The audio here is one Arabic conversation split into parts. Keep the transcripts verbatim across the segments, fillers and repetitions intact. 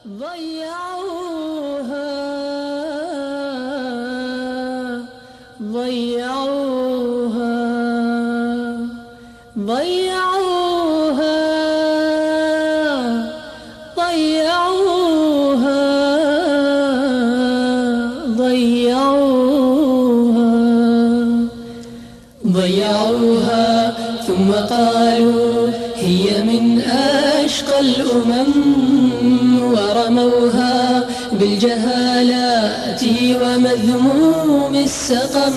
ضيعوها ضيعوها ضيعوها ضيعوها ضيعوها ضيعوها ثم قالوا هي من أشقى الأمم ورموها بالجهالات ومذموم السقم.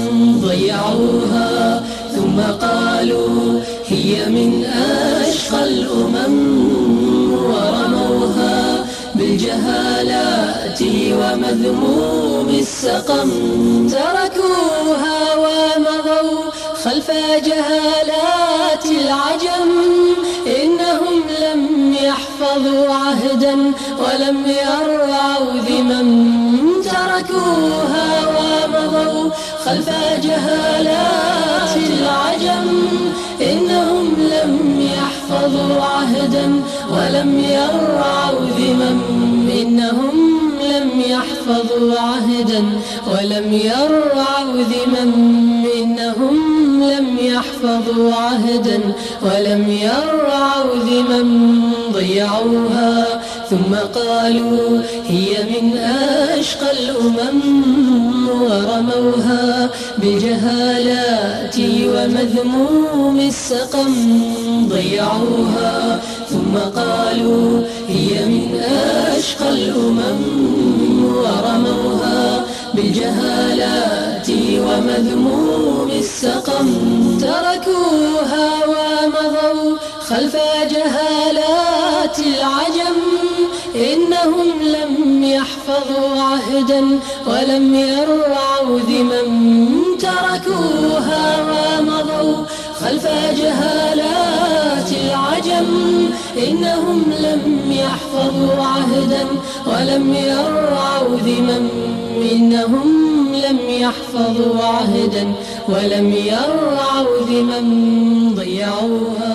ضيعوها ثم قالوا هي من أشقى الأمم ورموها بالجهالات ومذموم السقم. تركوها ومضوا خلف جهالات العجم، إنهم لم يحفظوا عهدا ولم يرعوا ذمم. تركوها ومضوا خلف جهالات العجم، إنهم لم يحفظوا عهدا ولم يرعوا ذمم. إنهم لم يحفظوا عهدا ولم يرعوا ذمم. إنهم لم يحفظوا عهدا ولم يرعوا ذمم. ضيعوها ثم قالوا هي من أشقى الأمم ورموها بالجهالات ومذموم السقم. ضيعوها ثم قالوا هي من أشقى الأمم ورموها بالجهالات ومذموم السقم. تركوها ومضوا خلف جهالات العجم، إنهم لم يحفظوا عهدا ولم يرعوا ذمم. تركوها ومضوا خلف جهالات العجم، إنهم لم يحفظوا عهدا ولم يرعوا ذمم. إنهم لم يحفظوا عهدا ولم يرعوا ذمم. ضيعوها